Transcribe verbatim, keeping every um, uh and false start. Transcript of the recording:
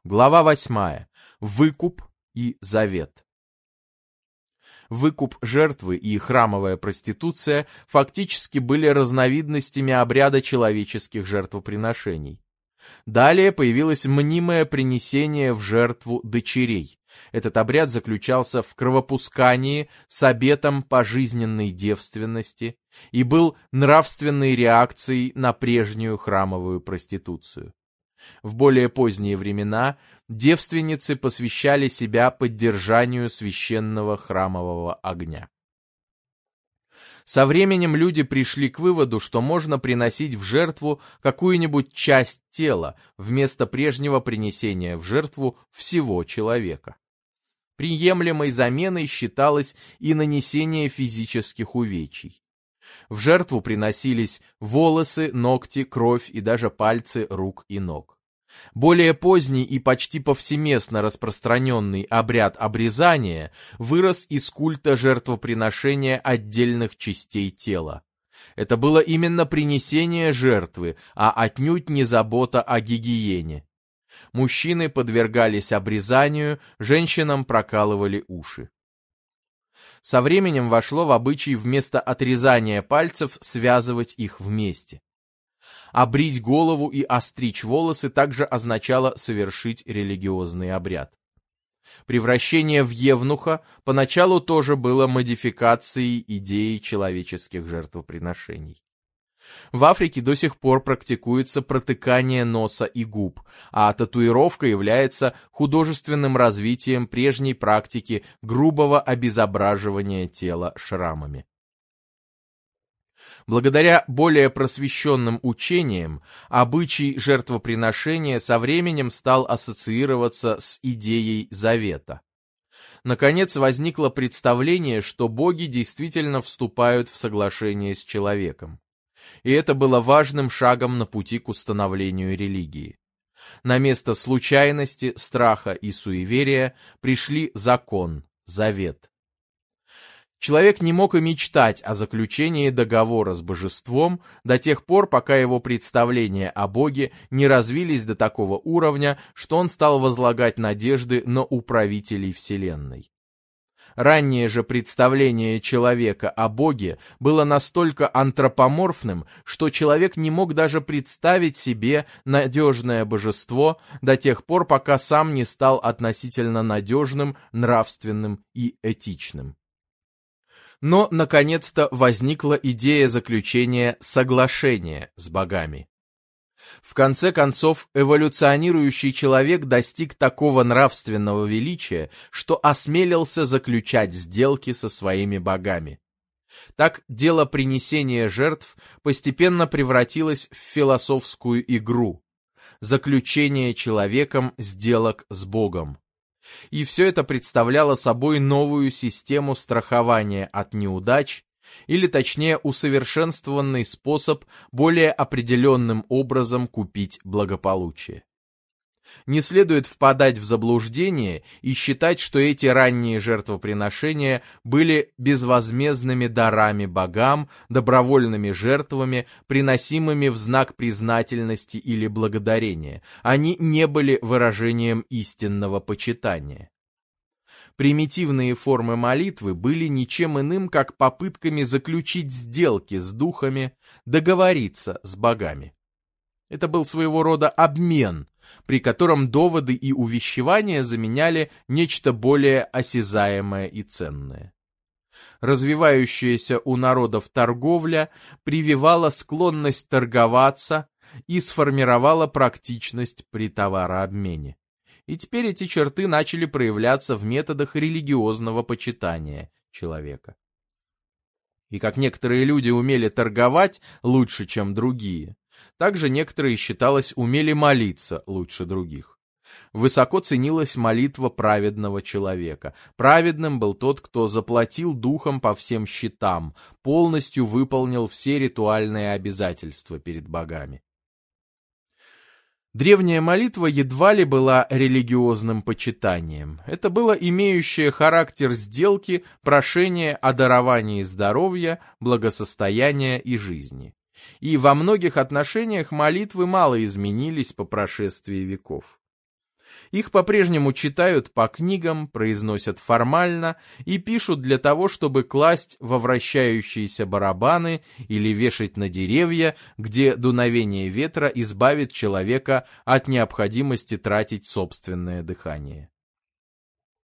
Глава восьмая. Выкуп и завет. Выкуп жертвы и храмовая проституция фактически были разновидностями обряда человеческих жертвоприношений. Далее появилось мнимое принесение в жертву дочерей. Этот обряд заключался в кровопускании с обетом пожизненной девственности и был нравственной реакцией на прежнюю храмовую проституцию. В более поздние времена девственницы посвящали себя поддержанию священного храмового огня. Со временем люди пришли к выводу, что можно приносить в жертву какую-нибудь часть тела вместо прежнего принесения в жертву всего человека. Приемлемой заменой считалось и нанесение физических увечий. В жертву приносились волосы, ногти, кровь и даже пальцы рук и ног. Более поздний и почти повсеместно распространенный обряд обрезания вырос из культа жертвоприношения отдельных частей тела. Это было именно принесение жертвы, а отнюдь не забота о гигиене. Мужчины подвергались обрезанию, женщинам прокалывали уши. Со временем вошло в обычай вместо отрезания пальцев связывать их вместе. Обрить голову и остричь волосы также означало совершить религиозный обряд. Превращение в евнуха поначалу тоже было модификацией идеи человеческих жертвоприношений. В Африке до сих пор практикуется протыкание носа и губ, а татуировка является художественным развитием прежней практики грубого обезображивания тела шрамами. Благодаря более просвещенным учениям, обычай жертвоприношения со временем стал ассоциироваться с идеей завета. Наконец возникло представление, что боги действительно вступают в соглашение с человеком. И это было важным шагом на пути к установлению религии. На место случайности, страха и суеверия пришли закон, завет. Человек не мог и мечтать о заключении договора с божеством до тех пор, пока его представления о Боге не развились до такого уровня, что он стал возлагать надежды на управителей Вселенной. Раннее же представление человека о Боге было настолько антропоморфным, что человек не мог даже представить себе надежное божество до тех пор, пока сам не стал относительно надежным, нравственным и этичным. Но, наконец-то, возникла идея заключения соглашения с богами. В конце концов, эволюционирующий человек достиг такого нравственного величия, что осмелился заключать сделки со своими богами. Так, дело принесения жертв постепенно превратилось в философскую игру, заключение человеком сделок с Богом. И все это представляло собой новую систему страхования от неудач, или точнее усовершенствованный способ более определенным образом купить благополучие. Не следует впадать в заблуждение и считать, что эти ранние жертвоприношения были безвозмездными дарами богам, добровольными жертвами, приносимыми в знак признательности или благодарения. Они не были выражением истинного почитания. Примитивные формы молитвы были ничем иным, как попытками заключить сделки с духами, договориться с богами. Это был своего рода обмен, при котором доводы и увещевания заменяли нечто более осязаемое и ценное. Развивающаяся у народов торговля прививала склонность торговаться и сформировала практичность при товарообмене. И теперь эти черты начали проявляться в методах религиозного почитания человека. И как некоторые люди умели торговать лучше, чем другие, также некоторые, считалось, умели молиться лучше других. Высоко ценилась молитва праведного человека. Праведным был тот, кто заплатил духом по всем счетам, полностью выполнил все ритуальные обязательства перед богами. Древняя молитва едва ли была религиозным почитанием. Это было имеющее характер сделки прошение о даровании здоровья, благосостояния и жизни. И во многих отношениях молитвы мало изменились по прошествии веков. Их по-прежнему читают по книгам, произносят формально и пишут для того, чтобы класть во вращающиеся барабаны или вешать на деревья, где дуновение ветра избавит человека от необходимости тратить собственное дыхание.